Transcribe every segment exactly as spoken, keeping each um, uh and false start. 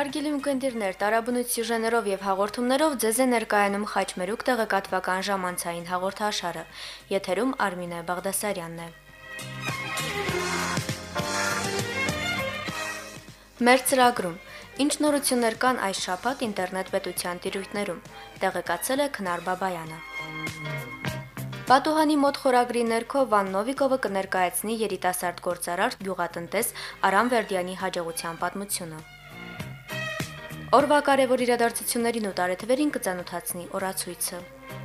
Հարգելի ունկնդիրներ, տարաբնույթ սյուժեներով եւ հաղորդումներով ձեզ է ներկայանում Խաչմերուկ տեղեկատվական ժամանցային հաղորդաշարը։ Եթերում Արմինե Բաղդասարյանն է։ Մեր ծրագրում ինչ նորություններ կան այս շաբաթ ինտերնետ պետության տիրույթներում, տեղեկացել է Քնար Բաբայանը։ Պատուհանի մոտ խորագրի ներքո Վան Նովիկովը կներկայացնի երիտասարդ գործարար գյուղատնտես Արամ Վերդյանի հաջողության պատմությունը։ Օրվա կարևոր իրադարձություններին ու տարեթվերին կծանոթացնի օրացույցը։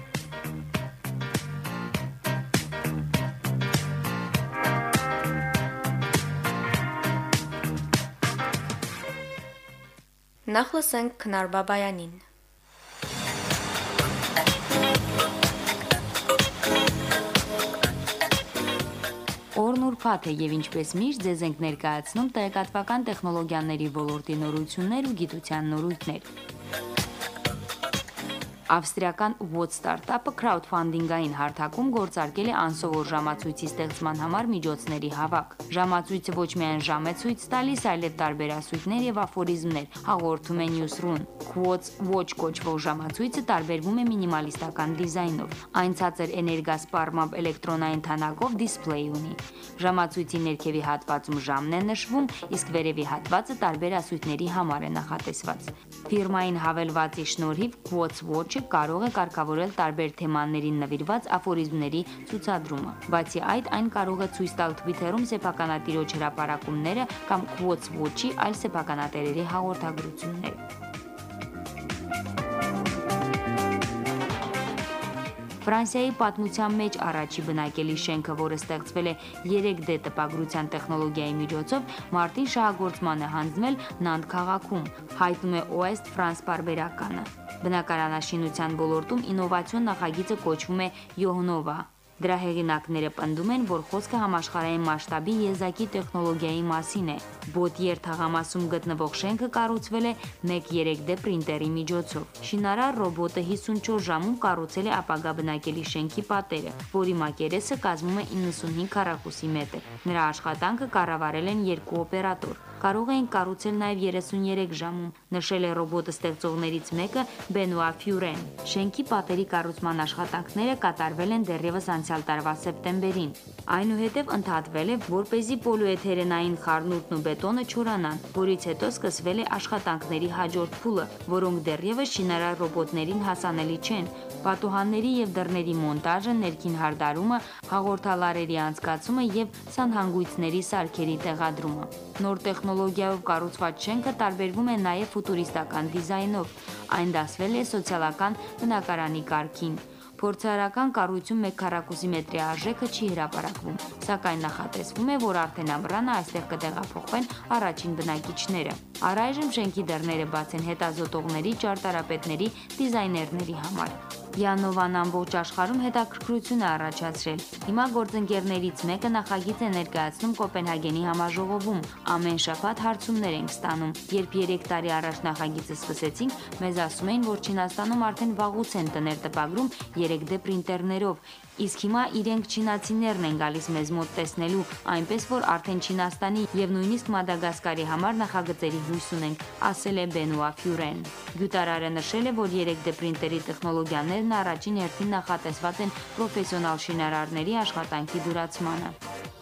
Նախ լսենք Քնար Բաբայանին։ Օրն ուրբաթ է եւ ինչպես միշտ ձեզ ենք ներկայացնում տեղեկատվական տեխնոլոգիաների ոլորտի նորություններ ու գիտության նորույթներ։ Ավստրիական Watt ստարտափը քրաուդֆանդինգային հարթակում գործարկել է անսովոր ժամացույցի ստեղծման համար միջոցների հավաք։ Ժամացույցը ոչ միայն ժամ է ցույց տալիս, այլև տարբերասույթներ եւ աֆորիզմներ, հաղորդում է Newsroom։ Quotes Watch կոչվող ժամացույցը տարբերվում է մինիմալիստական դիզայնով։ Այն ցածր էներգասպառմամբ էլեկտրոնային թանակով դիսպլեյ ունի։ Ժամացույցի ներքևի հատվածում ժամն է նշվում, իսկ վերևի հատվածը տարբերասույթների համար է նախատեսված։ Ֆիրմային հավելվածի շնորհիվ Quotes Watch-ը կարող է կարգավորել տարբեր թեմաներին նվիրված աֆորիզմների ցուցադրումը։ Բացի այդ, այն կարող է ցույց տալ Twitter-ում սեփականատիրոջ հրապարակումները կամ Quotes Watch-ի այլ սեփականատերերի հաղորդագրությունները։ Ֆրանսիայի պատմության մեջ առաջի բնակելի շենքը, որը ստեղծվել է երեք դե տպագրության տեխնոլոգիայի միջոցով, մարտին շահագործման է հանձնվել Նանտ քաղաքում, հայտնում է Ouest France պարբերականը։ Բնակարանաշինության ոլորտում ինովացիոն նախագիծը կոչվում է Յոհնովա։ Դրա հեղինակները պնդում են, որ խոսքը համաշխարհային մասշտաբի եզակի տեխնոլոգիայի մասին է։ Բոտիեր թաղամասում գտնվող շենքը կառուցվել է մեկ երեք դե պրինտերի միջոցով։ Շինարար ռոբոտը հիսունչորս ժամում կառուցել է ապագա բնակելի շենքի պատերը, որի մակերեսը կազմում է իննսունհինգ քառակուսի մետր։ Նրա աշխատանքը կառավարել են երկու օպերատոր։ Կարող էին կառուցել նաև երեսունյերեք ժամում, նշել է ռոբոտը ստեղծողներից մեկը Բենուա Ֆյուրեն։ Շենքի պատերի կառուցման աշխատանքները կատարվել են դեռևս անցյալ տարվա սեպտեմբերին։ Այնուհետև ընդհատվել է, որպեսզի պոլիէթերենային խառնուրդն ու բետոնը չորանան, որից հետո սկսվել է աշխատանքների հաջորդ փուլը, որոնք դեռևս շինարար ռոբոտներին հասանելի չեն։ Պատուհանների եւ դռների մոնտաժը, ներքին հարդարումը, հաղորդալարերի անցկացումը եւ սանհանգույցների սարքերի տեղադրումը։ Նոր տեխնոլոգիայով կառուցված շենքը տարբերվում է նաև ֆուտուրիստական դիզայնով։ Այն դասվել է սոցիալական բնակարանի կարգին։ Փորձարարական կառույցում մեկ քառակուսի մետրի արժեքը չի հրապարակվում, սակայն նախատեսվում է, որ արդեն ամռանը այստեղ կտեղափոխվեն առաջին բնակիչները։ Առայժմ շենքի դռները բաց են հետազոտողների, ճարտարապետների, դիզայներների համար։ Յանովան ամբողջ աշխարհում հետաքրքրություն է առաջացրել։ Հիմա գործընկերներից մեկը նախագիծ է ներկայացնում Կոպենհագենի համաժողովում։ Ամեն շաբաթ հարցումներ ենք ստանում։ Երբ երեք տարի առաջ նախագիծը սկսեցինք, մեզ ասում էին, որ Չինաստանում արդեն վաղուց են տներ տպագրում երեք դե պրինտերներով, իսկ հիմա իրենք չինացիներն են գալիս մեզ մոտ տեսնելու, այնպես որ արդեն Չինաստանի եւ նույնիսկ Մադագասկարի համար նախագծերի հույս ունենք, ասել է Բենուա Ֆյուրեն։ Գյուտարարը նշել է, որ երեք դե պրինտերի տեխնոլոգիաներն առաջին հերթին նախատեսված են պրոֆեսիոնալ շինարարների աշխատանքի դյուրացմանը։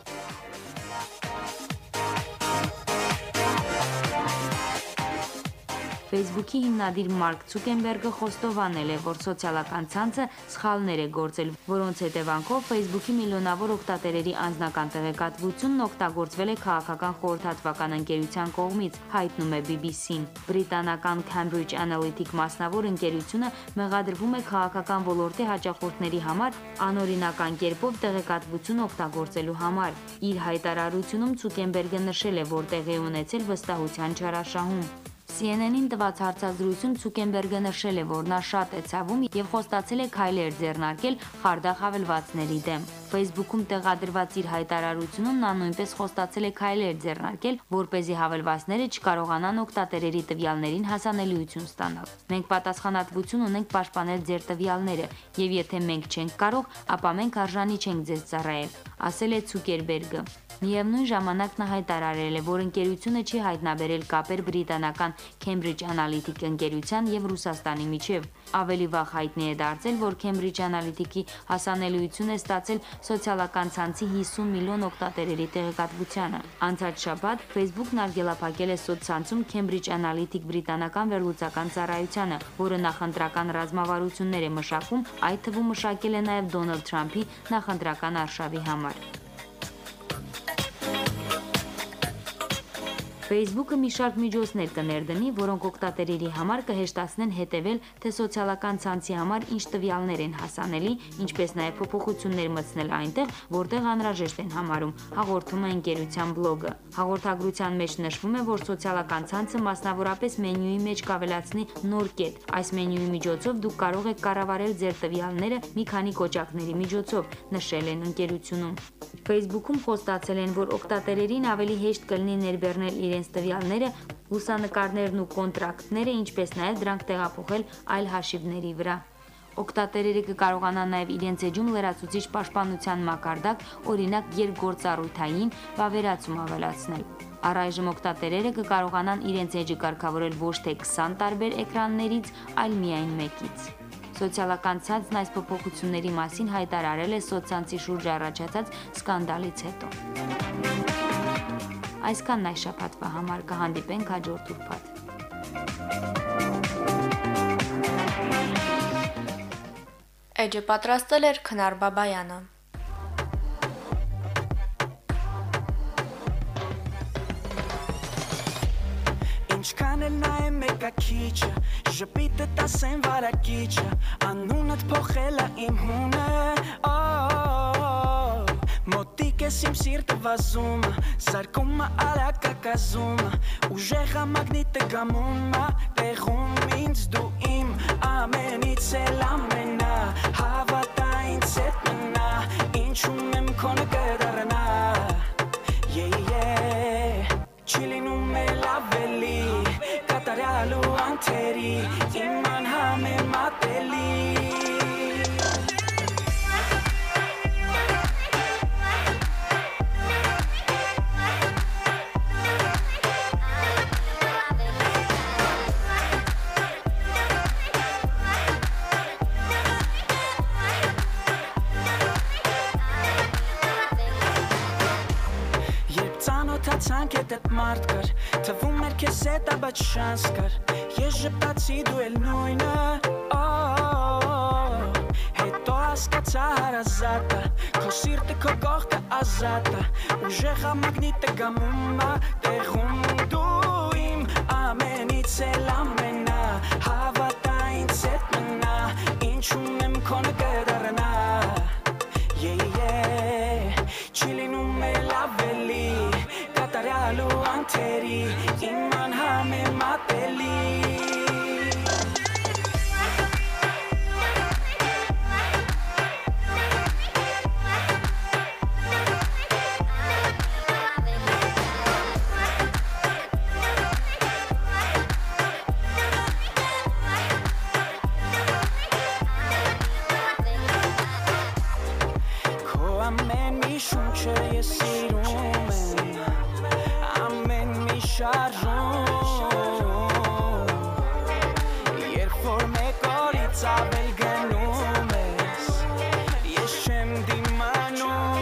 Facebook-ի հիմնադիր Մարկ Ցուկենբերգը խոստովանել է, որ սոցիալական ցանցը սխալներ է գործել, որոնց հետևանքով Facebook-ի միլիոնավոր օգտատերերի անձնական տեղեկատվությունն օգտագործվել է քաղաքական խորհրդատվական ընկերության կողմից, հայտնում է B B C-ն։ Բրիտանական Cambridge Analytic մասնավոր ընկերությունը մեղադրվում է քաղաքական ոլորտի հաճախորդների համար անօրինական կերպով տեղեկատվություն օգտագործելու համար։ Իր հայտարարությունում Ցուկենբերգը նշել է, որ տեղի ունեցել վստահության չարաշահում։ C N N-ին տված հարցազրույցում Ցուկենբերգը նշել է, որ նա շատ է ցավում եւ խոստացել է քայլեր ձեռնարկել խարդախ հավելվածների դեմ։ Facebook-ում տեղադրված իր հայտարարությունում նա նույնպես խոստացել է քայլեր ձեռնարկել, որպեսզի հավելվածները չկարողանան օգտատերերի տվյալներին հասանելիություն ստանալ։ Մենք պատասխանատվություն ունենք պաշտպանել ձեր տվյալները, եւ եթե մենք չենք կարող, ապա մենք արժանի չենք ձեզ ծառայել, ասել է Ցուկերբերգը։ Միևնույն ժամանակ նա հայտարարել է, որ ընկերությունը չի հայտնաբերել կապեր բրիտանական Cambridge Analytica ընկերության եւ Ռուսաստանի միջև։ Ավելի վաղ հայտնի է դարձել, որ Cambridge Analytica-ի հասանելիություն է ստացել սոցիալական ցանցի հիսուն միլիոն օգտատերերի տեղեկատվությանը։ Անցած շաբաթ Facebook-ն արգելափակել է սոցցանցում Cambridge Analytica բրիտանական վերլուծական ծառայությանը, որը նախընտրական ռազմավարություններ է մշակում, այդ թվում մշակել է նաև Դոնալդ Թրամփի նախընտրական արշավի համար։ Facebook-ը մի շարք միջոցներ կներդնի, որոնք օգտատերերի համար կհեշտացնեն հետևել, թե սոցիալական ցանցի համար ինչ տվյալներ են հասանելի, ինչպես նաև փոփոխություններ մտցնել այնտեղ, որտեղ անհրաժեշտ են համարում, հաղորդում է ընկերության բլոգը։ Հաղորդագրության մեջ նշվում է, որ սոցիալական ցանցը մասնավորապես մենյուի մեջ կավելացնի նոր կետ։ Այս մենյուի միջոցով դուք կարող եք կառավարել ձեր տվյալները մի քանի կոճակների միջոցով, նշել են ընկերությունում։ Facebook-ում խոստացել են, որ օգտատերերին ավելի հեշտ կլինի ներբեռնել իրենց տվյալները, լուսանկարներն ու կոնտրակտները, ինչպես նաև դրանք տեղափոխել այլ հաշիվների վրա։ Օգտատերերը կկարողանան նաև իրենց էջում լրացուցիչ պաշտպանության մակարդակ, օրինակ երկգործառույթային վավերացում ավելացնել։ Առայժմ օգտատերերը կկարողանան իրենց էջը կարգավորել ոչ թե քսան տարբեր էկրաններից, այլ միայն մեկից։ Սոցիալական ցանցն այս փոփոխությունների մասին հայտարարել է սոցցանցի շուրջ առաջացած սկանդալից հետո։ Այսքանն այս շաբաթվա համար, կհանդիպենք հաջորդ ուրբաթ։ Էջը պատրաստել էր Քնար Բաբայանը։ Ինչքան էլ նայեմ մեկա քիչը, ժպիտը տասեն վարակիչը, անունդ փոխել է իմ հունը, մոտիկ ես իմ սիրտը վազումը, սարկում է արակա կազումը, ուժեղ է մագնիտը գամում է, տեղում ինձ դու իմ ամենից էլ ամենա, հավատա ինձ հետ մնա, ինչում եմ քոնը կդառնա, չի լինում էլ ավելի, կատարյալ ու անթերի, իմ անհամեմատելի։ Ցանկ է դեպ մարդ կար, թվում էր քեզ հետ աբաց շանս կար, ես ժպտացի դու էլ նույնը, հետո հասկացա հարազատը, քո սիրտը քո կողքը ազատը, ուժեղ է մագնիտը գամում է, տեղում դու իմ ամենից էլ ամենա, հավատա ինձ հետ մնա, ինչում եմ քոնը կդառնա, չի լինում էլ ավելի, կատարյալ ու անթերի, իմ անհամեմատելի։ Քո ամեն մի շունչը ես սիրում եմ, ամեն մի շարժում, երբ որ մեկ օրից ավել գնում ես, ես չեմ դիմանում։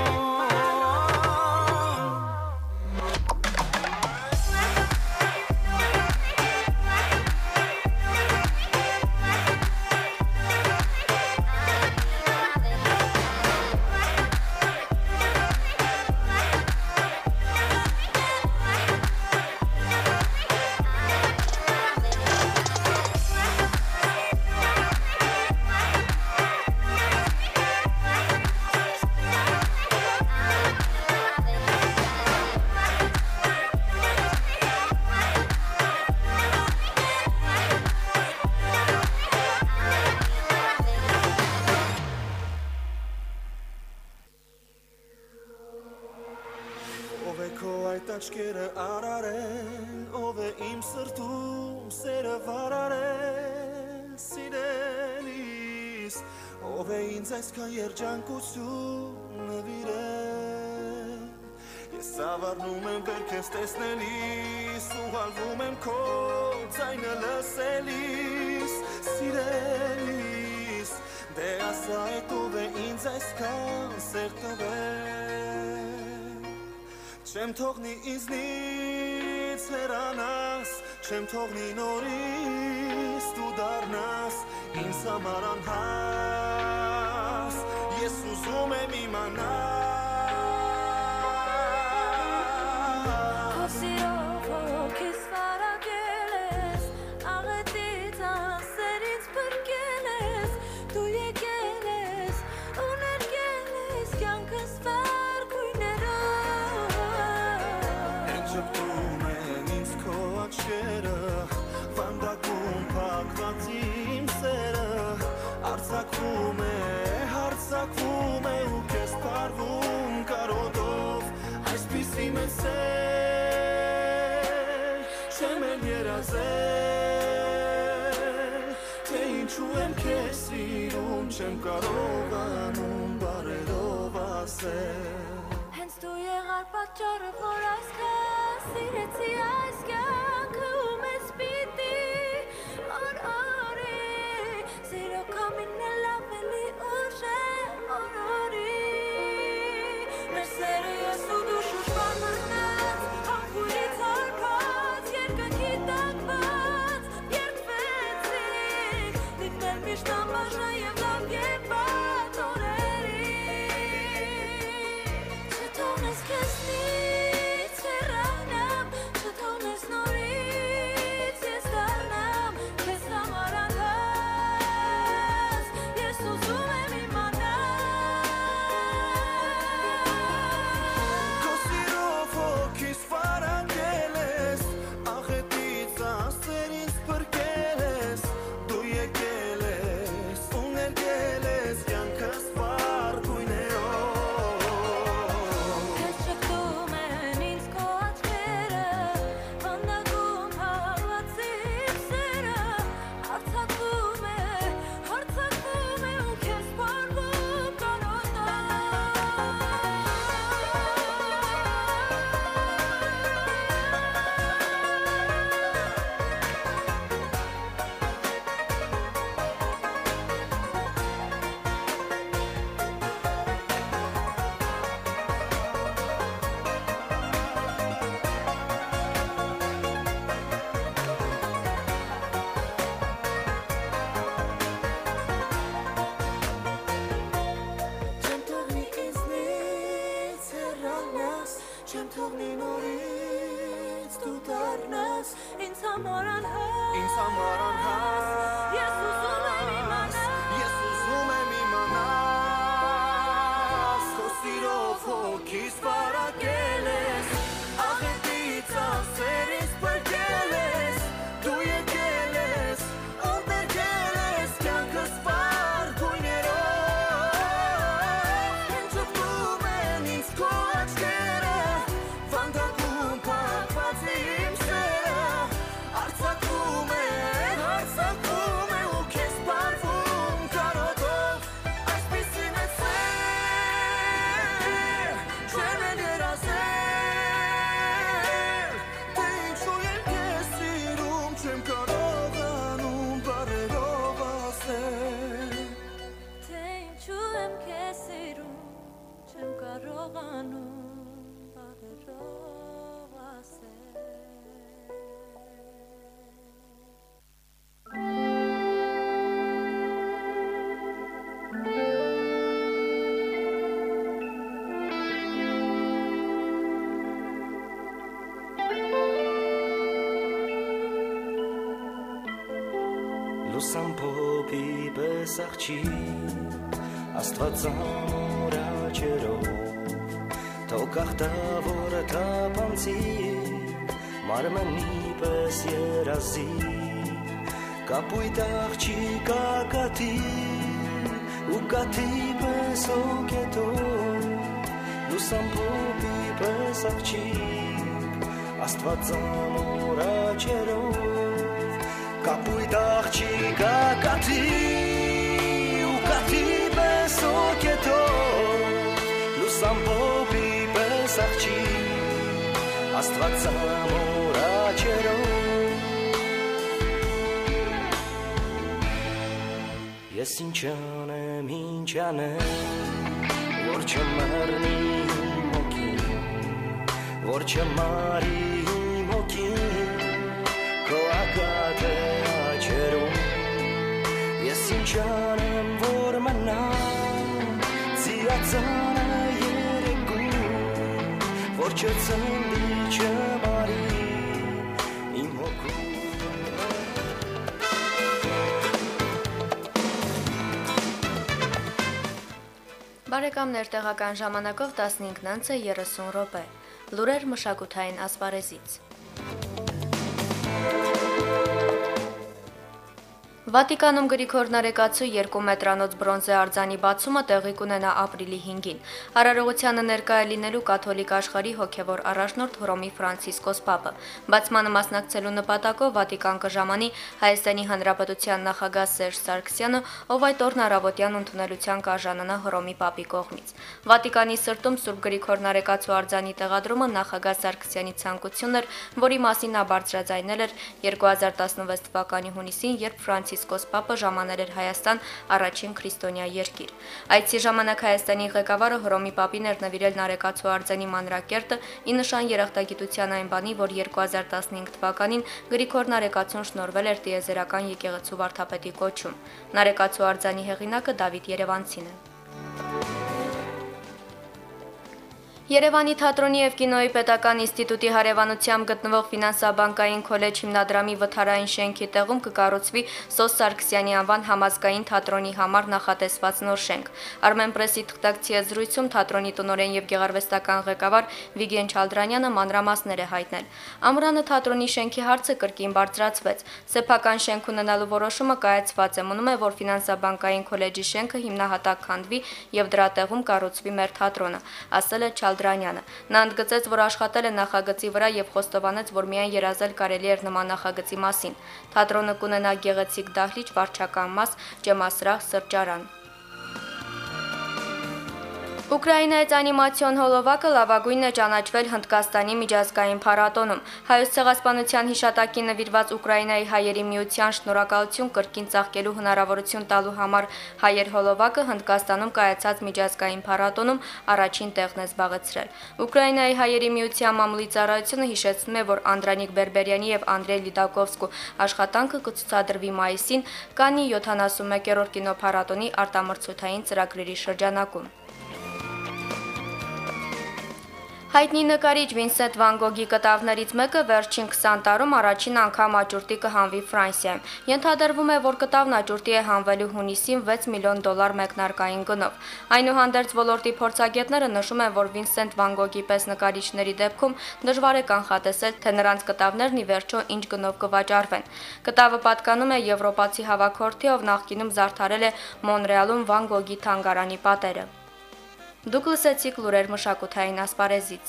Ով է քո այդ աչքերը արարել, ով է իմ սրտում սերը վարարել, սիրելիս, ով է ինձ այսքան երջանկություն նվիրել, Ես ավառնում եմ վեր քեզ տեսնելիս ու հալվում եմ քո ձայնը լսելիս սիրելիս դե ասա այդ ով է ինձ այսքան սեր տվել չեմ թողնի ինձնից հեռանաս չեմ թողնի նորից դու դառնաս ինձ համար անհաս ես ուզում եմ իմանալ Հարցակվում է, հարցակվում է ու կես պարվում կարոտով այսպիսի մեծ սեր չեմ էլ երազել թե ինչու եմ քեզ սիրում չեմ կարողանում բառերով ասել հենց դու եղար պատճառը որ այսքան սիրեցի այս կյանքը ու մեզ պիտի օր օրի Zero coming love me oje orori Mercedes u dushu shpanat Ankuri tarpat Yerka kitakvat Yerkvetsik Ditmer mishtan bashna jem lam jepat oreri Qëtones kesnit Serranam Qëtones norit Jes darnam Kes namaran Լուսամփոփի պես աղջի Աստվածամոր աչերով Թող աղտավորը թափանցի Մարմնի պես երազի Կապույտ աղջիկա կաթի Ու կաթի պես օգետով Լուսամփոփի պես աղջի Աստվածամոր աչերով Կապույտ աղջիկա կաթի ու կաթի պես օգետով Լուսամփոփի պես աղջիկ Աստված ամոր աչերով Ես ինչ անեմ, ինչ անեմ Որ չմեռնի իմ հոգին Որ չմարի իմ հոգին Քո ակատը աչերով Ես ինչ անեմ, որ մնամ Ձիածանը երեկում Որ չծնդի չմարի իմ հոգում Բարեկամներ, տեղական ժամանակով տասնհինգ երեսուն րոպե։ Լուրեր մշակութային ասպարեզից։ Վատիկանում Գրիգոր Նարեկացու երկու մետրանոց բրոնզե արձանի բացումը տեղի կունենա ապրիլի հինգին։ Արարողությանը ներկայ է լինելու կաթոլիկ աշխարհի հոգևոր առաջնորդ Հռոմի Ֆրանցիսկոս Պապը։ Բացմանը մասնակցելու նպատակով Վատիկան կժամանի Հայաստանի Հանրապետության նախագահ Սերժ Սարգսյանը, ով այդ օրն առավոտյան ընդունելության կարժանանա Հռոմի Պապի կողմից։ Վատիկանի սրտում Սուրբ Գրիգոր Նարեկացու արձանի տեղադրումը նախագահ Սարգսյանի ցանկությունն էր, որի մասին նա բարձրաձայնել էր երկու հազար տասնվեց թվականի հունիսին, երբ Ֆրանցիսկոս Պապը ժամանել էր Հայաստան առաջին քրիստոնյա երկիր։ Այցի ժամանակ Հայաստանի ղեկավարը Հռոմի Պապին էր նվիրել Նարեկացու արձանի մանրակերտը՝ ի նշան երախտագիտության այն բանի, որ երկու հազար տասնհինգ թվականին Գրիգոր Նարեկացուն շնորհվել էր տիեզերական եկեղեցու վարդապետի կոչում։ Նարեկացու արձանի հեղինակը Դավիթ Երևանցին է։ Երևանի թատրոնի և կինոյի պետական ինստիտուտի հարևանությամբ գտնվող ֆինանսաբանկային քոլեջ հիմնադրամի վթարային շենքի տեղում կկառուցվի Սոս Սարգսյանի անվան համազգային թատրոնի համար նախատեսված նոր շենք։ Armenpress-ի թղթակցի զրույցում թատրոնի տնօրեն և գեղարվեստական ղեկավար Վիգեն Չալդրանյանը մանրամասներ է հայտնել։ Ամռանը թատրոնի շենքի հարցը կրկին բարձրացվեց։ Սեփական շենք ունենալու որոշումը կայացված է, մնում է, որ ֆինանսաբանկային քոլեջի շենքը հիմնահատակ քանդվի և դրա տեղում կառուցվի մեր թատրոնը, ասել է Դրանյանը։ Նա ընդգծեց, որ աշխատել է նախագծի վրա եւ խոստովանեց, որ միայն երազել կարելի էր նման նախագծի մասին։ Թատրոնը կունենա գեղեցիկ դահլիճ, վարչական մաս, ջեմասրահ, սրճարան։ Ուկրաինայից անիմացիոն հոլովակը լավագույնն է ճանաչվել Հնդկաստանի միջազգային փառատոնում։ Հայոց ցեղասպանության հիշատակին նվիրված Ուկրաինայի հայերի միության շնորհակալություն կրկին ծաղկելու հնարավորություն տալու համար հայեր հոլովակը Հնդկաստանում կայացած միջազգային փառատոնում առաջին տեղն է զբաղեցրել։ Ուկրաինայի հայերի միության մամուլի ծառայությունը հիշեցնում է, որ Անդրանիկ Բերբերյանի եւ Անդրեյ Լիդակովսկու աշխատանքը կցուցադրվի մայիսին Կաննի յոթանասունմեկերորդ կինոփառատոնի արտամրցութային ծրագրերի շրջանակում։ Հայտնի նկարիչ Վինսենտ Վան Գոգի կտավներից մեկը վերջին քսան տարում առաջին անգամ աճուրդի կհանվի Ֆրանսիայում։ Ենթադրվում է, որ կտավն աճուրդի է հանվելու հունիսին վեց միլիոն դոլար մեկնարկային գնով։ Այնուհանդերձ ոլորտի փորձագետները նշում են, որ Վինսենտ Վան Գոգի պես նկարիչների դեպքում դժվար է կանխատեսել, թե նրանց կտավներն ի վերջո ինչ գնով կվաճառվեն։ Կտավը պատկանում է եվրոպացի հավաքորդի, ով նախկինում զարդարել է Մոնրեալում Վան Գոգի թանգարանի պատերը։ Դուք լսեցիք լուրեր մշակութային ասպարեզից։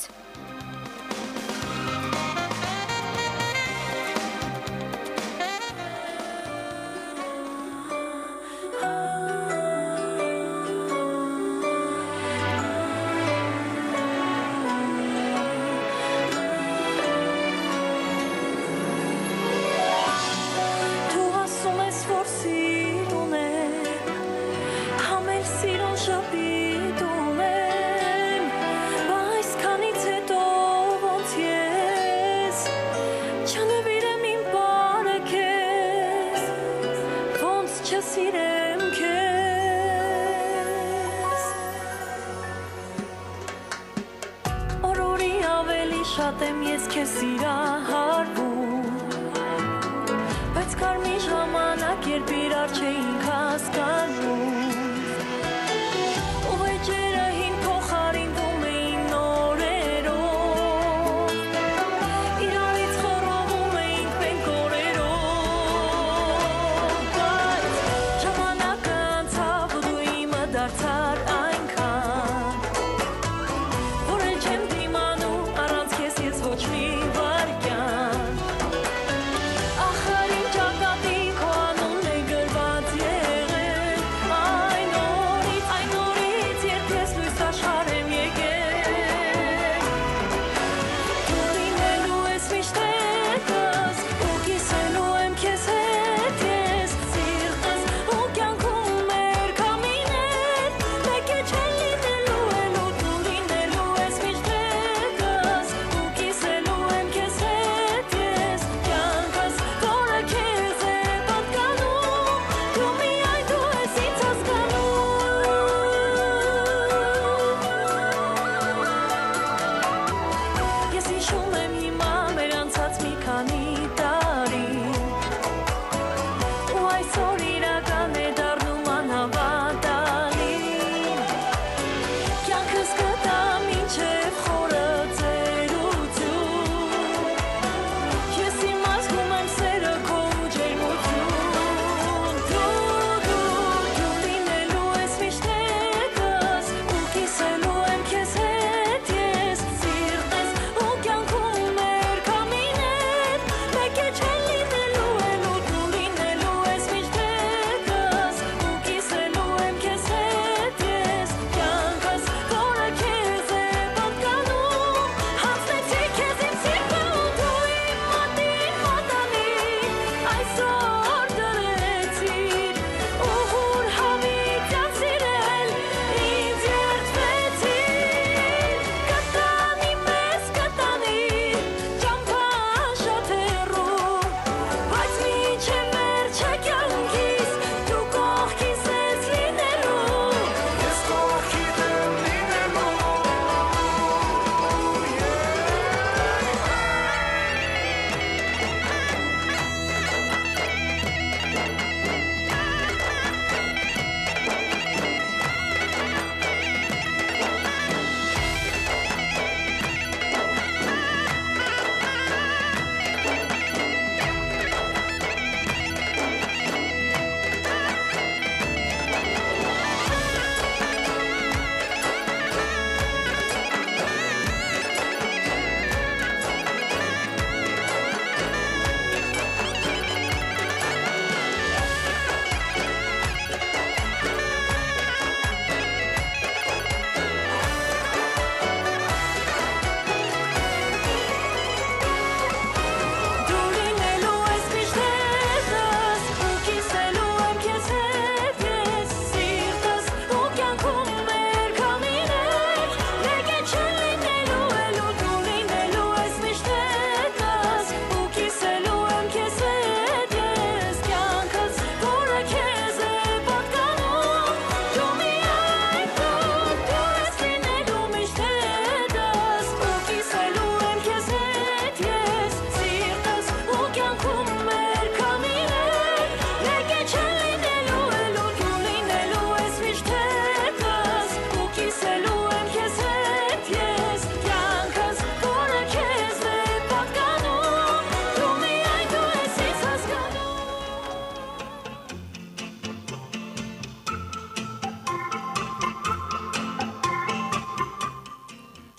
Շատ եմ ես քեզ սիրահարվում, բայց կարմի ժամանակ երբ իրար չէինք հասկանում, ու վեճերը հին փոխարինվում էին նորերով, իրարից խռովում էինք մենք օրերով, բայց ժամանակը անցավ ու դու իմը դարձար այնքան, որ էլ չեմ դիմանում ոչ մի վարկյան ախար իմ ճակատի քո անունն է գրված եղել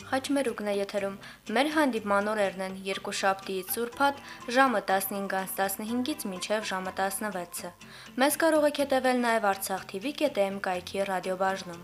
Խաչմերուկն է եթերում։ Մեր հանդիպման օրերն են երկուշաբթիից սուրբաթ ժամը տասնհինգից տասնհինգից մինչև ժամը տասնվեցը։ Մեզ կարող եք հետևել նաև Արցախ T V.am կայքի ռադիոբաժնում։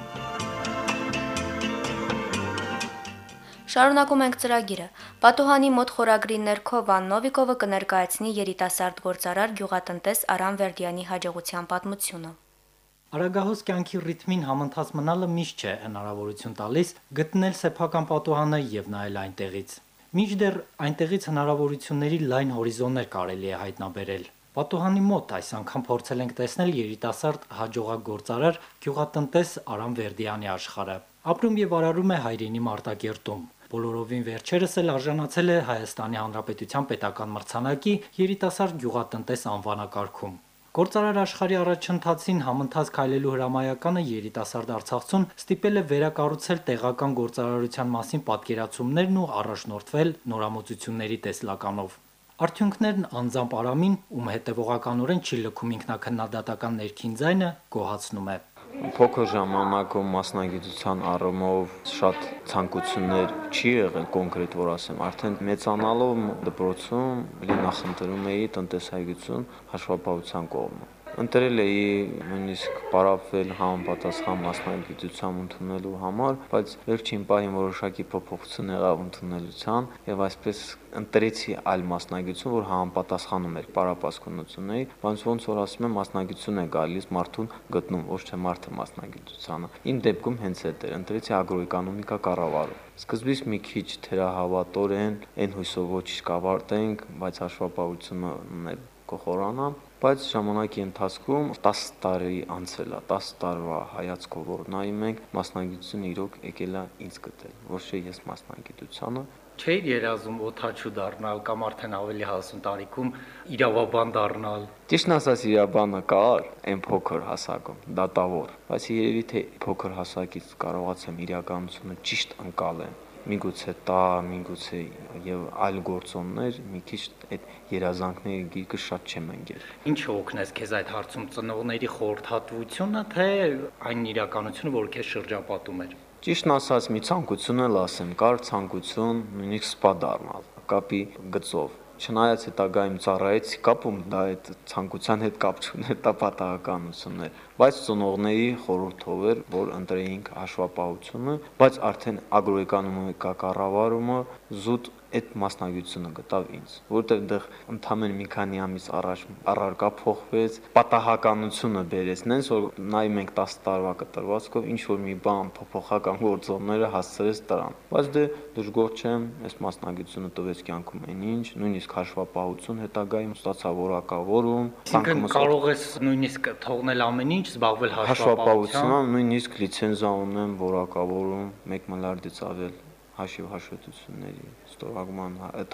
Շարունակում ենք ծրագիրը։ Պատուհանի մոտ խորագրի ներքո Վան Նովիկովը կներկայացնի երիտասարդ գործարար գյուղատնտես Արամ Վերդյանի հաջողության պատմությունը։ Արագահոս կյանքի ռիթմին համընթաց մնալը միշտ չէ հնարավորություն տալիս գտնել սեփական պատուհանը եւ նայել այնտեղից։ Մինչդեռ այնտեղից հնարավորությունների լայն հորիզոններ կարելի է հայտնաբերել։ Պատուհանի մոտ այս անգամ փորձել ենք տեսնել երիտասարդ հաջողակ գործարար գյուղատնտես Արամ Վերդյանի աշխարհը։ Ապրում եւ արարում է հայրենի Մարտակերտում։ Բոլորովին վերջերս էլ արժանացել է Հայաստանի Հանրապետության պետական մրցանակի երիտասարդ գյուղատնտես անվանակարգում։ Գործարար աշխարհի առաջընթացին համընթաց քայլելու հրամայականը երիտասարդ արցախցուն ստիպել է վերակառուցել տեղական գործարարության մասին պատկերացումներն ու առաջնորդվել նորամուծությունների տեսլականով։ Արդյունքներն անձամբ Արամին, ում հետևողականորեն չի լքում ինքնակնդատական ներքին ձայնը, գոհացնում է։ Փոքր ժամանակում մասնագիտության առումով շատ ցանկություններ չի եղել կոնկրետ, որ ասեմ, արդեն մեծանալով դպրոցում նախընտրում էի տնտեսագիտություն հաշվապահության կողմը։ Ընտրել էի նույնիսկ պարապվել համապատասխան մասնագիտությամբ ընդունելու համար, բայց վերջին պահին որոշակի փոփոխություն եղավ ընդունելության եւ այսպես ընտրեցի այլ մասնագիտություն, որ համապատասխանում էր պարապասկունությունների, բայց ոնց որ ասում եմ, մասնագիտություն է գալիս մարդուն գտնում, ոչ թե մարդը մասնագիտությանը։ Իմ դեպքում հենց այդ էր, ընտրեցի ագրոէկոնոմիկա կառավարում։ Սկզբից մի քիչ թերահավատորեն, այն հույսով ոչինչ կավարտենք, բայց հաշվապահությունը կխորանա, բայց ժամանակի ընթացքում տասը տարի անցել է, տասը տարվա հայացքով որ նայում ենք, մասնագիտությունը իրոք եկել է ինձ գտել, ոչ թե ես մասնագիտությանը։ Չէի երազում օդաչու դառնալ կամ արդեն ավելի հասուն տարիքում իրավաբան դառնալ։ Ճիշտն ասած, իրավաբանը կար այն փոքր հասակում, դատավոր, բայց երևի թե փոքր հասակից կարողացեմ իրականությունը ճիշտ ընկալեմ։ Միգուցե տա, միգուցե եւ այլ գործոններ, մի քիչ այդ երազանքների գիրկը շատ չեմ ընկել։ Ինչ օգնես քեզ այդ հարցում, ծնողների խորհրդատվությունը, թե այն իրականությունը, որ քեզ շրջապատում էր։ Ճիշտն ասած, մի ցանկություն էլ ասեմ, կար ցանկություն նույնիսկ սպա դառնալ, կապի գծով։ Չնայած հետագայում ծառայեցի կապում, դա այդ ցանկության հետ կապ չուներ, դա պատահականություն էր, բայց ծնողների խորհուրդով էր, որ ընտրեինք հաշվապահությունը, բայց արդեն ագրոէկոնոմիկա կառավարումը զուտ այդ մասնագիտությունը գտավ ինձ, որտեղ դեռ ընդամենը մի քանի ամիս առաջ առարկա փոխվեց, պատահականությունը բերեց, նենց որ նայում ենք տասը տարվա կտրվածքով ինչ որ մի բան փոփոխական գործոնները հասցրեց դրան, բայց դե դժգոհ չեմ, այս մասնագիտությունը տվեց կյանքում այնինչ, նույնիսկ հաշվապահություն հետագայում ստացա որակավորում, Ինքն կարող ես նույնիսկ թողնել ամեն ինչ, զբաղվել հաշվապահությամբ, նույնիսկ լիցենզիա ունեմ, որակավորում, մեկ միլիարդից ավել հաշիվ հաշվետվությունների, ստորագրման,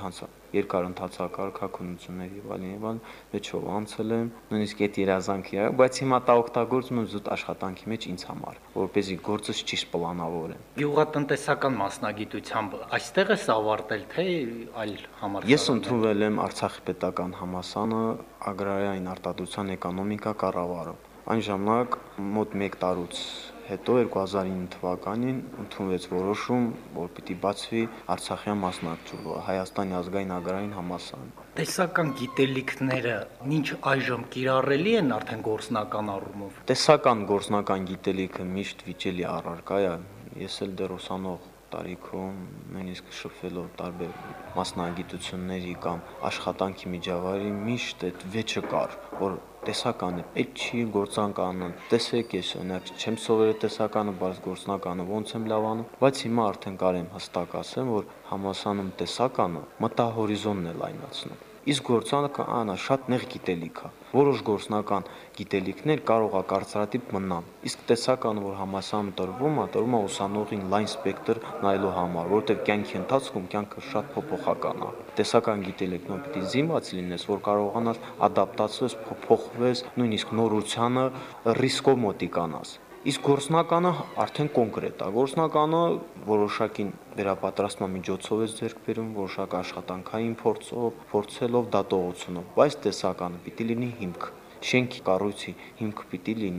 երկար ընթացակարգ հակունությունների եւ այլն եւ այլն, մեջով անցել եմ, նույնիսկ այդ երազանքի, բայց հիմա դա օգտագործում եմ զուտ աշխատանքի մեջ ինձ համար, որպեսզի գործս ճիշտ պլանավորեմ։ Գյուղատնտեսական մասնագիտությամբ այստեղ ես ավարտել, թե այլ համալսարան։ Ես ընդունվել եմ Արցախի պետական համալսարանը ագրարային արտադրության էկոնոմիկա կառավարում։ Այն ժամանակ մոտ մեկ տարուց հետո երկու հազար ինը թվականին ընդունվեց որոշում, որ պիտի բացվի Արցախյան մասնակցությունը Հայաստանի ազգային ագրարային համալսարան։ Տեսական գիտելիքները ինչ այժմ կիրառելի են արդեն գործնական առումով։ Տեսական գործնական գիտելիքը միշտ վիճելի առարկա է, ես էլ դեռ ուսանող տարիքում նույնիսկ շփվելով տարբեր մասնագիտությունների կամ աշխատանքի միջավայրի միշտ այդ վեճը կար, որ տեսականը պետք չի գործնականը, տեսեք ես օրինակ չեմ սովորել տեսականը, բայց գործնականը ոնց եմ լավանում, բայց հիմա արդեն կարեմ հստակ ասեմ, որ համալսարանում տեսականը մտահորիզոնն է լայնացնում։ Իսկ գործնականը շատ նեղ գիտելիք է։ Որոշ գործնական գիտելիքներ կարող է կարծրատիպ մնան։ Իսկ տեսականը, որ համալսարանում տրվում է, տրվում է ուսանողին լայն սպեկտր նայելու համար, որովհետև կյանքի ընթացքում կյանքը շատ փոփոխական է։ Տեսական գիտելիքն պիտի զինված լինես, որ կարողանաս ադապտացվես, փոփոխվես, նույնիսկ նորությանը ռիսկով մոտիկանաս։ Իսկ գործնականը արդեն կոնկրետ է։ Գործնականը որոշակի վերապատրաստման միջոցով է ձեռք բերում, որոշակ աշխատանքային փորձով, փորձելով, դատողությունով, բայց տեսականը պիտի լինի հիմք։ Շենքի կառույցի հիմքը պիտի լինի։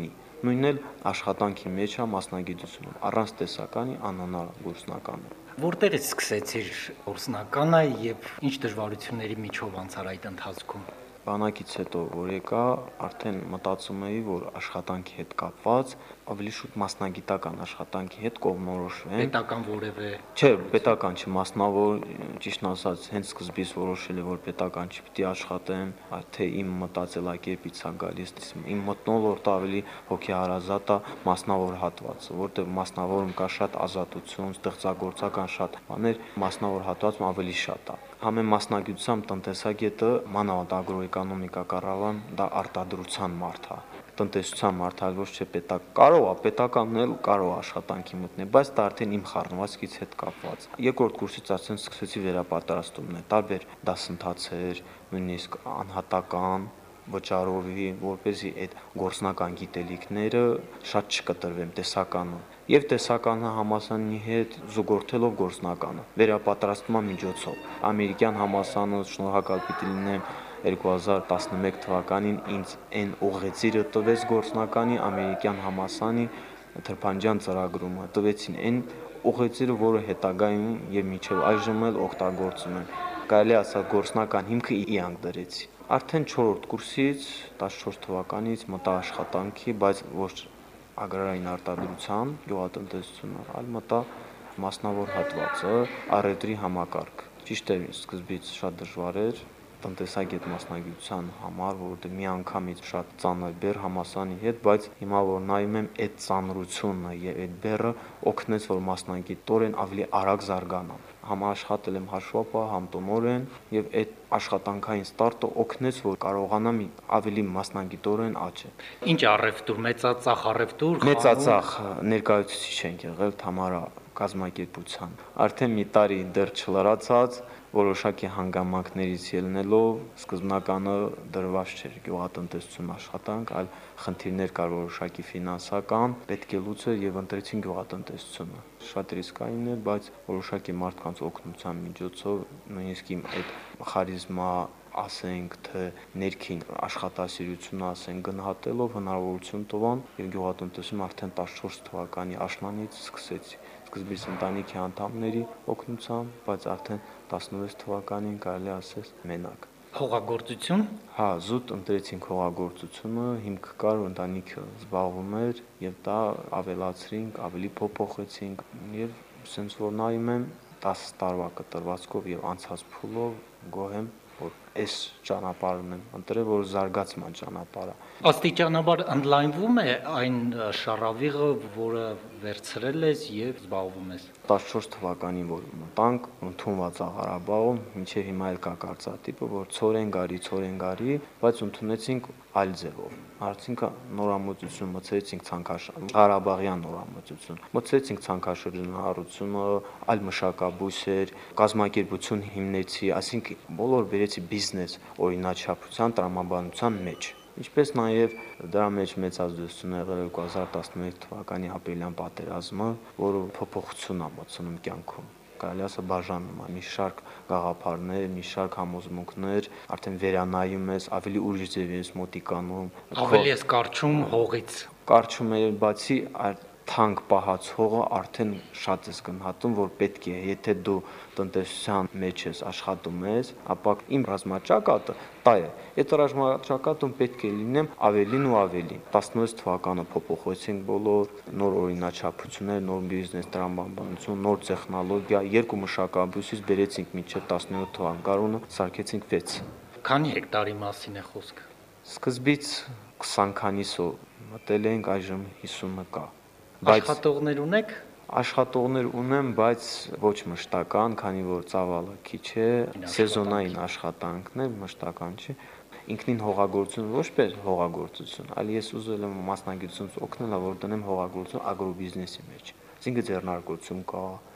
Նույնն էլ աշխատանքի մեջ է մասնագիտությունում, առանց տեսականի անհնար գործնականը։ Որտեղից սկսեցիր գործնականը եւ ինչ դժվարությունների միջով անցար այդ ընթացքում։ Բանակից հետո որ եկա, արդեն մտածում էի, որ աշխատանքի հետ կապված ավելի շուտ մասնագիտական աշխատանքի հետ կողմնորոշվեմ։ Պետական որևէ։ Չէ, պետական չի, մասնավոր, ճիշտն ասած, հենց սկզբից որոշել եմ, որ պետական չպիտի աշխատեմ, թե իմ մտածելակերպից է գալիս, իմ մթնոլորտը ավելի հոգեհարազատ է մասնավոր հատվածը, որտեղ մասնավորում կա շատ ազատություն, ստեղծագործական շատ բաներ, մասնավոր հատվածում ավելի շատ է։ Համեն մասնագիտությամբ տնտեսագետը մանավանդ ագրոէկոնոմիկա կառավարում դա արտադրության մարդ է, տնտեսության մարդ է, ոչ թե պետակ։ Կարող է պետականն էլ կարող է աշխատանքի մտնել, բայց դա արդեն իմ խառնվածքից հետ կապված։ Երկրորդ կուրսից արդեն սկսեցի վերապատրաստումներ, տարբեր դասընթացեր, նույնիսկ անհատական վճարովի, որպեսզի այդ գործնական գիտելիքները շատ չկտրվեմ տեսականը եւ տեսականը համալսարանի հետ զուգորդելով գործնականը վերապատրաստման միջոցով ամերիկյան համալսարանը շնորհակալ պիտի լինեմ երկու հազար տասնմեկ թվականին ինձ այն ուղղեցիրը տվեց գործնականի ամերիկյան համալսարանի թրփանջյան ծրագրումը տվեցին այն ուղղեցիրը, որը հետագայում եւ մինչեւ այժմ էլ օգտագործում եմ։ Կարելի ասած գործնական հիմքը իրանք դրեցի։ Արդեն չորրորդ կուրսից տասնչորս թվականից մտա աշխատանքի, բայց ոչ ագրարային արտադրության, գյուղատնտեսությունը, այլ մտա մասնավոր հատվածը, առևտրի համակարգ։ Ճիշտ է, սկզբից շատ դժվար էր տնտեսագետ մասնագիտության համար, որովհետև մի անգամից շատ ծանր բեռ համասանի հետ, բայց հիմա որ նայում եմ այդ ծանրությունը եւ այդ բեռը օգնեց, որ մասնագիտորեն ավելի արագ զարգանամ։ Համաշխատել եմ հաշվապահ, համտոնորեն եւ այդ աշխատանքային ստարտը օգնեց, որ կարողանամ ավելի մասնագիտորեն աճել։ Ինչ առևտուր, մեծածախ առևտուր, մեծածախ ներկայացուցիչ ենք եղել Թամարա կազմակերպության։ Արդեն մի տարի դեռ չլրացած որոշակի հանգամանքներից ելնելով սկզբնականը դրված չէր գյուղատնտեսություն աշխատանք, այլ խնդիրներ կար որոշակի ֆինանսական, պետք է լուծել եւ ընտրեցին գյուղատնտեսությունը։ Շատ ռիսկային է, բայց որոշակի մարդկանց օգնության միջոցով նույնիսկ իմ այդ խարիզմա ասենք թե ներքին աշխատասիրությունը ասենք գնահատելով հնարավորություն տվան եւ գյուղատնտեսում արդեն տասնչորս թվականի աշնանից սկսեցի սկզբից ընտանիքի անդամների օգնությամբ, բայց արդեն տասնվեց թվականին կարելի ասես մենակ։ Հողագործություն։ Հա, զուտ ընտրեցինք հողագործությունը, հիմք կար ընտանիքը զբաղվում էր եւ դա ավելացրինք, ավելի փոփոխեցինք եւ ասենց որ նայում եմ տասը տարվա կտրվածքով եւ անցած փուլով գոհ եմ որ այս ճանապարհն եմ ընտրել, որ զարգացման ճանապարհը։ Աստիճանաբար ընդլայնվում է այն շարավիղը, որը վերցրել ես եւ զբաղվում ես։ տասնչորս թվականին որ մտանք ընդունված է Ղարաբաղում, մինչև հիմա էլ կա կարծրատիպը, որ ցորեն գարի, ցորեն գարի, բայց ընդունեցինք այլ ձևով։ Արդյունքը նորամուծություն մտցրեցինք ցանկաշրջան, Ղարաբաղյան նորամուծություն։ Մտցրեցինք ցանկաշրջանառությունը, այլ մշակաբույսեր, կազմակերպություն հիմնեցի, այսինքն բոլոր բերեցի բիզնես օրինաչափության տրամաբանության մեջ։ Ինչպես նաև դրա մեջ մեծ ազդեցություն է եղել երկու հազար տասնմեկ թվականի ապրիլյան պատերազմը, որը փոփոխություն է մտցնում կյանքում։ Կարելի ասել բաժանում է մի շարք գաղափարներ, մի շարք համոզմունքներ, արդեն վերանայում ես, ավելի ուրիշ ձև ես մոտիկանում։ Ավելի ես կարճում հողից։ Կարճում է, բացի թանկ պահած հողը արդեն շատ ես գնահատում, որ պետք է, եթե դու տնտեսության մեջ ես աշխատում ես, ապա իմ ռազմաճակատը դա է։ Այդ ռազմաճակատում պետք է լինեմ ավելին ու ավելին։ տասնվեց թվականը փոփոխեցինք բոլոր, նոր օրինաչափություններ, նոր բիզնես տրամաբանություն, նոր տեխնոլոգիա, երկու մշակաբույսից բերեցինք մինչև տասնյոթ թվական գարունը սարքեցինք վեց։ Քանի հեկտարի մասին է խոսքը։ Սկզբից քսան քանիսով մտել ենք, այժմ հիսունը կա։ Աշխատողներ ունեք։ Աշխատողներ ունեմ, բայց ոչ մշտական, քանի որ ծավալը քիչ է, սեզոնային աշխատանքն է, մշտական չի։ Ինքնին հողագործություն ոչ թե հողագործություն, այլ ես ուզել եմ մասնագիտությունից օգնել, որ դնեմ հողագործություն ագրոբիզնեսի մեջ։ Այսինքն ձեռնարկություն կա,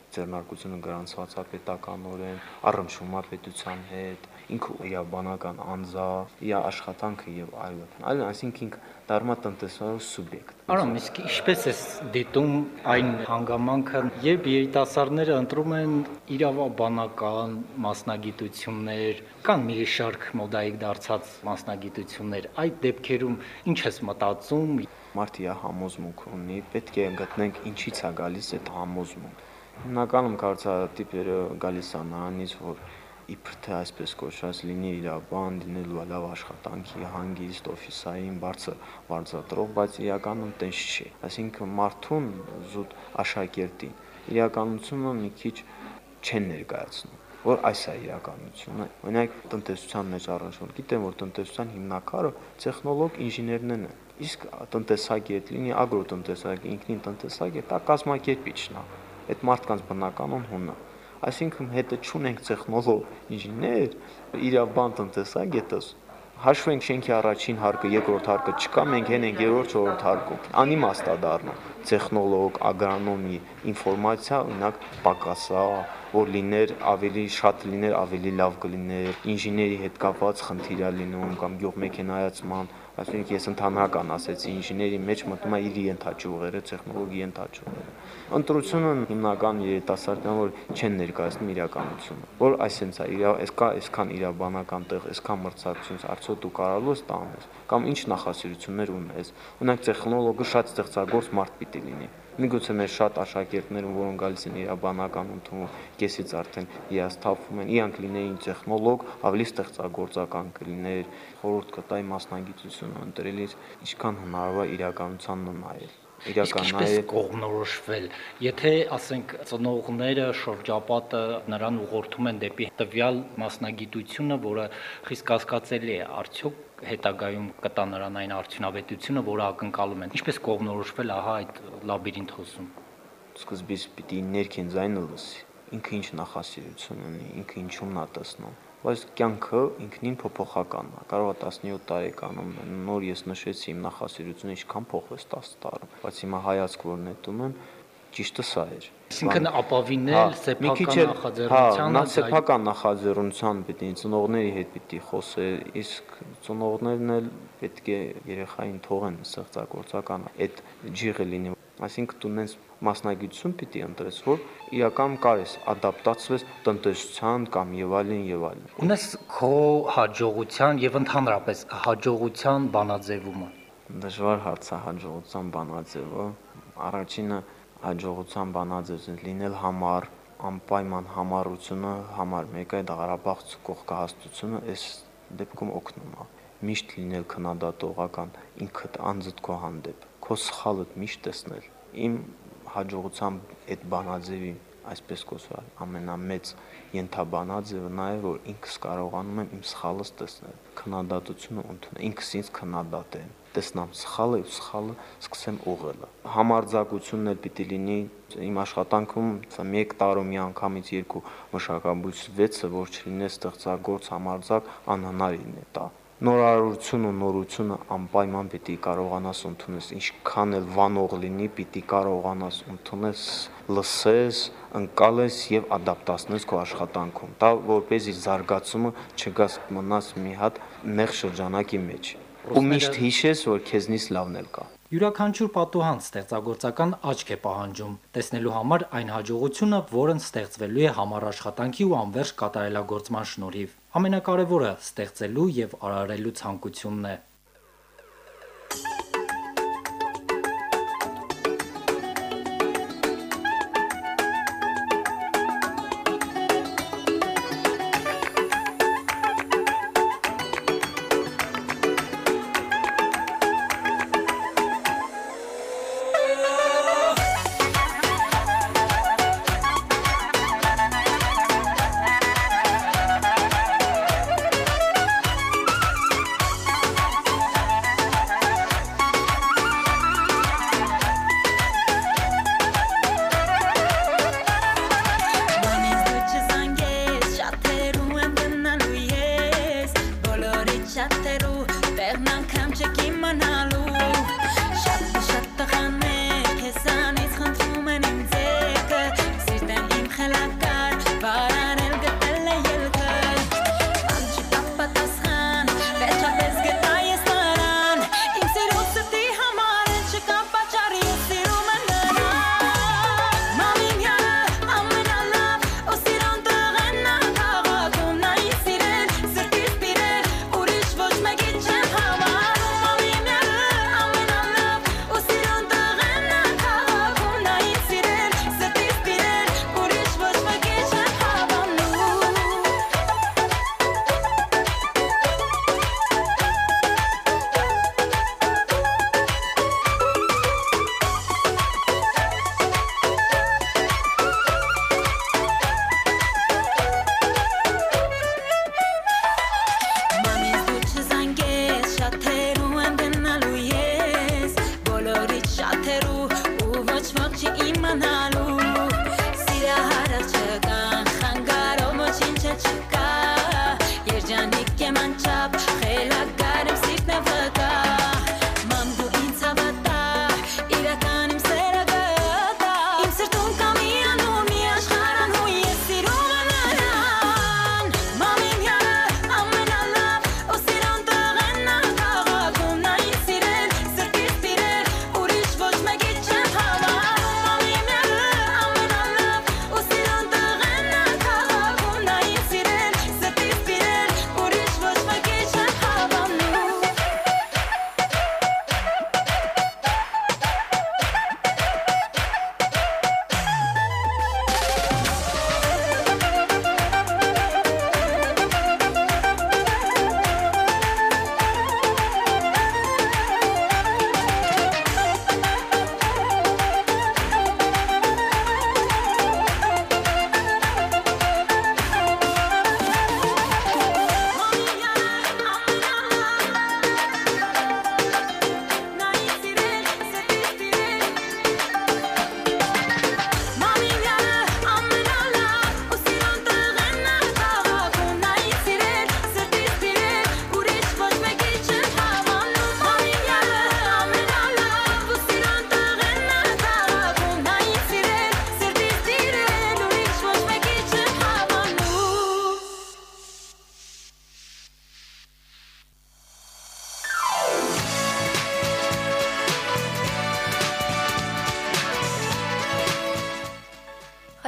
ձեռնարկությունը գրանցված է պետականորեն, առնչվում է պետության հետ, ինքը իրավաբանական անձ է, իր աշխատանքը եւ այլն։ Այլն, այսինքն ինքը դառնում է տնտեսական սուբյեկտ։ Արամ, իսկ ինչպես է դիտում այն հանգամանքը, երբ երիտասարդները ընտրում են իրավաբանական մասնագիտություններ, կան մի շարք մոդայիկ դարձած մասնագիտություններ, այդ դեպքերում ինչ ես մտածում։ Մարդը իր համոզմունք ունի, պետք է գտնենք ինչից է գալիս այդ համոզմունքը։ Հիմնականում կարծրատիպերը գալիս է նրանից, որ իբր թե այսպես կոչված լինի իրավաբան, լինելու լավ աշխատանքի, հանգիստ, օֆիսային, բարձր վարձատրող, բայց իրականում տես չի։ Այսինքն մարդուն զուտ աշակերտին իրականությունը մի քիչ չեն ներկայացնում, որ այս է իրականությունը։ Օրինակ տնտեսության մեջ առնչվում, գիտեմ, որ տնտեսության հիմնակարը տեխնոլոգ ինժեներներն են։ Իսկ տնտեսագետ լինի, ագրոտնտեսագետ, ինքնին տնտեսագետ, դա կազմակերպիչն է։ Այդ մարդկանց բնականon հունը։ Այսինքն հետը չունենք տեխնոլոգ ինժեներ, իրավաբան տնտեսագետս, հաշվենք շենքի առաջին հարկը, երկրորդ հարկը չկա, մենք հեն ենք երրորդ, չորրորդ հարկում։ Անիմաստ է դառնում։ Տեխնոլոգ, ագրոնոմի, ինֆորմացիա, օրինակ, պակասա, որ լիներ ավելի շատ լիներ, ավելի լավ կլիներ, ինժեների հետ կապված խնդիր է լինում կամ գյուղմեքենայացման, այսինքն ես ընդհանրական ասեցի, ինժեների մեջ մտնում է իր ենթաճյուղերը, տեխնոլոգի ենթաճյուղերը։ Ընտրությունը հիմնական երիտասարդներն որ չեն ներկայացնում իրականությունը, որ այսպես է, այս կա այսքան իրավաբանական տեղ, այսքան մրցակցություն, արդյոք դու կարողու ես տանես, կամ ինչ նախասիրություններ ունես։ Օրինակ տեխնոլոգը շատ ստեղծագործ մարդ պիտի լինի։ Միգուցե մեր շատ աշակերտներ, որոնք գալիս են իրավաբանական ընդունում, կեսից արդեն հիասթափվում են, իրանք լինեին տեխնոլոգ, ավելի ստեղծագործական կլիներ, խորհուրդ կտայի մասնագիտությունը ընտրելիս, ինչքան հնարավոր է իրականությանն նայել։ Ինչպես կողմնորոշվել, եթե ասենք ծնողները շրջապատը նրան ուղղորդում են դեպի տվյալ մասնագիտությունը, որը խիստ կասկածելի է, արդյոք հետագայում կտա նրան այն արդյունավետությունը, որը ակնկալում են։ Ինչպես կողմնորոշվել ահա այդ լաբիրինթոսում։ Սկզբից պիտի ներքին ձայնը լսի, ինքը ինչ նախասիրություն ունի, ինքը ինչումն է տեսնում։ Բայց կյանքը ինքնին փոփոխական է։ Կարող է տասնյոթ տարեկանում նոր ես նշեցի իմ նախասիրությունը ինչքան փոխվեց տասը տարում, բայց հիմա հայացք որ նետում եմ, ճիշտը սա էր։ Այսինքն ապավինել սեփական նախաձեռնությանը, հա, սեփական նախաձեռնության պիտի ծնողների հետ պիտի խոսել, իսկ ծնողներն էլ պետք է երեխային թողեն ստեղծագործական այդ ջիղը լինի։ Այսինքն դու նենց մասնագիտություն պիտի ընտրես, որ իրական կարես ադապտացվես տնտեսության կամ եւ այլն եւ այլն։ Ունես քո հաջողության եւ ընդհանրապես հաջողության բանաձևումը։ Դժվար հարց է հաջողության բանաձևը։ Առաջինը հաջողության բանաձևը լինել համար, անպայման համառությունը, համար մեկը այդ Ղարաբաղ ցկող կհաստությունը այս դեպքում օգնում է։ Միշտ լինել քննադատողական, ինքդ անձդ քո հանդեպ, քո սխալը միշտ տեսնել։ Իմ հաջողության այդ բանաձևի այսպես կոչված ամենամեծ ենթաբանաձևը նա է, որ ինքս կարողանում եմ իմ սխալը տեսնել, քննադատությունը ընդունել, ինքս ինձ քննադատեմ, տեսնամ սխալը ու սխալը սկսեմ ուղղելը։ Համարձակությունն էլ պիտի լինի իմ աշխատանքում, մեկ տարում մի անգամից երկու մշակաբույս վեցը, որ չլինի ստեղծագործ համարձակ, անհնարին է դա։ Նորարարություն ու նորությունը անպայման պիտի կարողանաս ընդունես, ինչքան էլ վանող լինի, պիտի կարողանաս ընդունես, լսես, ընկալես եւ ադապտացնես քո աշխատանքում։ Դա որպեսզի զարգացումը չգաս մնաս մի հատ նեղ շրջանակի մեջ։ Ու միշտ հիշես, որ քեզնից լավն էլ կա։ Յուրաքանչյուր պատուհան ստեղծագործական աչք է պահանջում, տեսնելու համար այն հաջողությունը, որն ստեղծվելու է համառ աշխատանքի ու անվերջ կատարելագործման շնորհիվ։ Ամենակարևորը ստեղծելու եւ արարելու ցանկությունն է։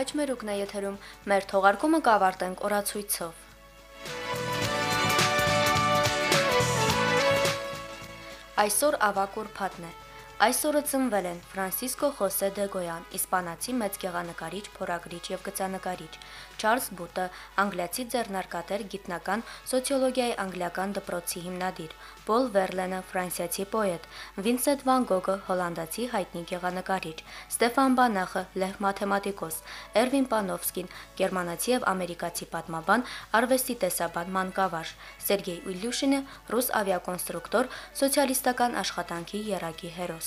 Խաչմերուկն է եթերում։ Մեր թողարկումը կավարտենք օրացույցով։ Այսօր ավագ ուրբաթն է։ Այսօրը ծնվել են Ֆրանսիսկո Խոսե դե Գոյան, իսպանացի մեծ գեղանկարիչ, փորագրիչ եւ գծանկարիչ, Չարլզ Բուտը, անգլիացի ձեռնարկատեր, գիտնական, սոցիոլոգիայի անգլիական դպրոցի հիմնադիր, Պոլ Վերլենը, ֆրանսիացի պոետ, Վինսենտ Վան Գոգը, հոլանդացի հայտնի գեղանկարիչ, Ստեֆան Բանախը, լեհ մաթեմատիկոս, Էրվին Պանովսկին, գերմանացի եւ ամերիկացի պատմաբան, արվեստի տեսաբան, մանկավարժ, Սերգեյ Իլյուշինը, ռուս ավիակոնստրուկտոր, սոցիալիստական աշխատանքի եռագի հերոս։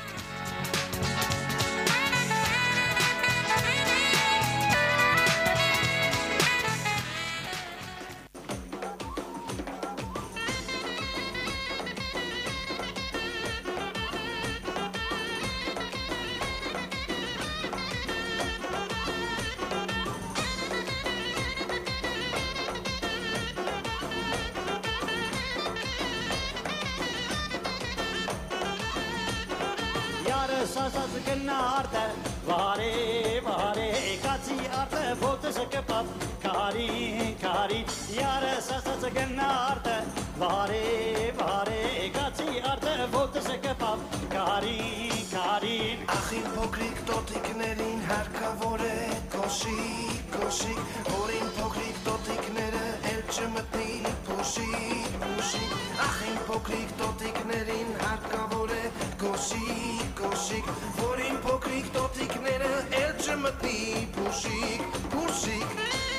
Սասած գնարդը վարե վարե կացի արդը ոտս կպապ կարի կարի յարը սասած գնարդը վարե վարե կացի արդը ոտս կպապ կարի կարի Ախին փոքրիկ տոտիկներին հարկավոր է կոշիկ կոշիկ որին փոքրիկ տոտիկները էլ չմտնի փոշիկ փոշիկ Ախին փոքրիկ տոտիկներին հարկավոր է կոշիկ կոշիկ որին փոքրիկ տոտիկները էլ չմտնի փոշիկ փոշիկ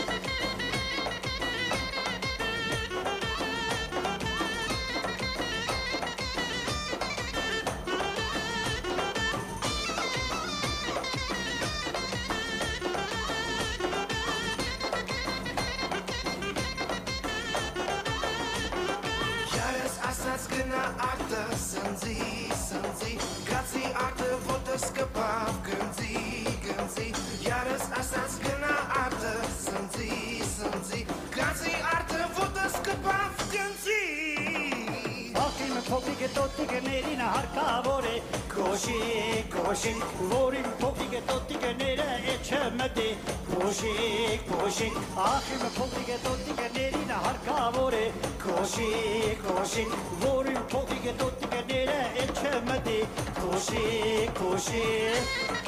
Gonna arte senzi senzi Gazi arte votes kapav genzi genzi Jahres asas gonna arte senzi senzi Gazi arte votes kapav genzi Ախին փոքրիկ տոտիկներին հարկավոր է կոշիկ կոշիկ որին փոքրիկ տոտիկները էչմդի փոշիկ փոշիկ Ախին փոքրիկ տոտիկներին հարկավոր է կոշիկ կոշիկ որին փոքրիկ տոտիկները էչմդի փոշիկ փոշիկ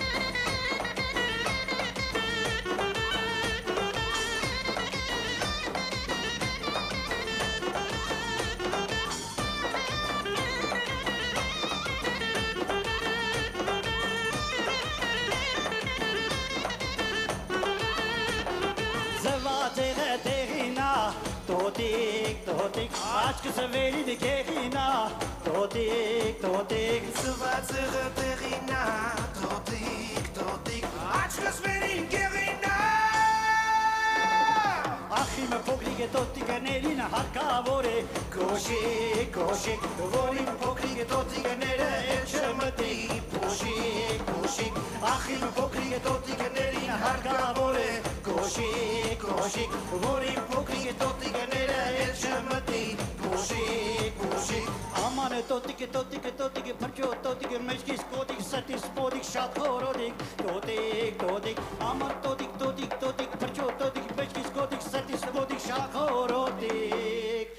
Totik, totik, aşkısı verin gerina Totik, totik Sıvatzere derina Totik, totik Aşkıs verin gerina Ахим փոքրիկ տոտիկներին հարկավոր է կոշիկ, կոշիկ Որին փոքրիկ տոտիկները էլ չմտնի փոշիկ, փոշիկ Ахим փոքրիկ տոտիկներին հարկավոր է կոշիկ, կոշիկ Որին փոքրիկ տոտիկները էլ չմտնի փոշիկ, փոշիկ Աման տոտիկ, տոտիկ, տոտիկ փրջո տոտիկ մեջքիս կոտիկ սրտիս պոտիկ շատ խորոդիկ Տոտիկ, տոտիկ Աման տոտիկ, տոտիկ, տոտիկ փրջո տոտիկ մեջքիս կոտիկ սրտիս պոտիկ շատ խորոդիկ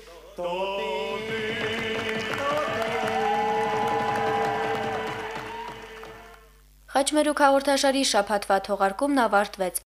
Տոտիկ, տոտիկ Խաչմերուկ հաղորդաշարի շաբաթվա թողարկումն ավարտվեց։